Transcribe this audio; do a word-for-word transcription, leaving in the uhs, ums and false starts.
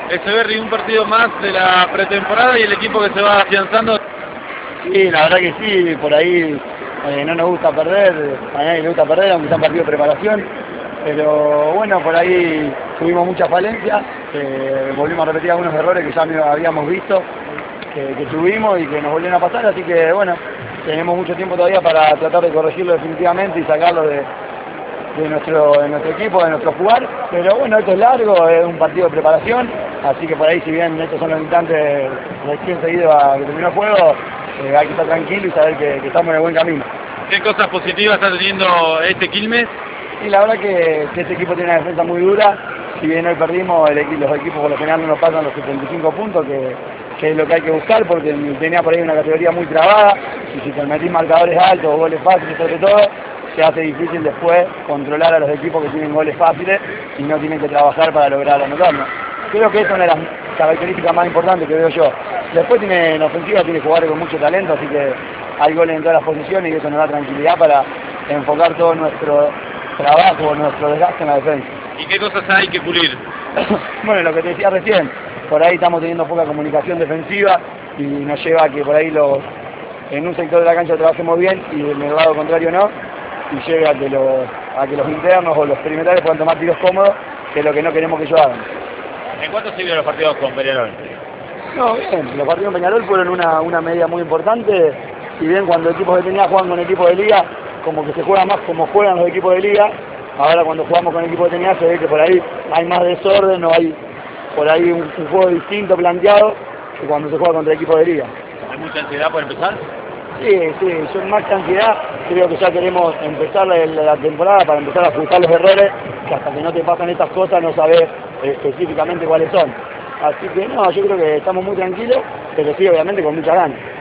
Echeverri, un partido más de la pretemporada y el equipo que se va afianzando. Sí, la verdad que sí, por ahí eh, no nos gusta perder, a nadie le gusta perder, aunque sea un partido de preparación, pero bueno, por ahí tuvimos muchas falencias, eh, volvimos a repetir algunos errores que ya habíamos visto, que, que tuvimos y que nos volvieron a pasar, así que bueno, tenemos mucho tiempo todavía para tratar de corregirlo definitivamente y sacarlo de, de, nuestro, de nuestro equipo, de nuestro jugar, pero bueno, esto es largo, es un partido de preparación, así que por ahí si bien estos son los instantes recién seguidos a que terminó el juego, eh, hay que estar tranquilo y saber que, que estamos en el buen camino. ¿Qué cosas positivas está teniendo este Quilmes? Y la verdad que, que este equipo tiene una defensa muy dura, si bien hoy perdimos, el, los equipos por lo general no nos pasan los setenta y cinco puntos, que, que es lo que hay que buscar, porque tenía por ahí una categoría muy trabada, y si te metís marcadores altos, goles fáciles sobre todo, se hace difícil después controlar a los equipos que tienen goles fáciles y no tienen que trabajar para lograr anotarnos. Creo que esa es una de las características más importantes que veo yo. Después tiene en ofensiva, tiene jugadores con mucho talento, así que hay goles en todas las posiciones y eso nos da tranquilidad para enfocar todo nuestro trabajo, nuestro desgaste en la defensa. ¿Y qué cosas hay que pulir? Bueno, lo que te decía recién, por ahí estamos teniendo poca comunicación defensiva y nos lleva a que por ahí los, en un sector de la cancha trabajemos bien y en el lado contrario no, y llega a que los, a que los internos o los perimetrales puedan tomar tiros cómodos, que es lo que no queremos que ellos hagan. ¿En cuánto se vieron los partidos con Peñarol? No, bien, los partidos con Peñarol fueron una, una medida muy importante, si bien cuando equipos de Peñarol juegan con equipos de liga, como que se juega más como juegan los equipos de liga, ahora cuando jugamos con equipos de Peñarol se ve que por ahí hay más desorden, o hay por ahí un, un juego distinto planteado que cuando se juega contra equipos de liga. ¿Hay mucha ansiedad por empezar? Sí, sí, yo más que ansiedad creo que ya queremos empezar la, la temporada para empezar a ajustar los errores, que hasta que no te pasan estas cosas no sabes eh, específicamente cuáles son. Así que no, yo creo que estamos muy tranquilos, pero sí obviamente con mucha ganas.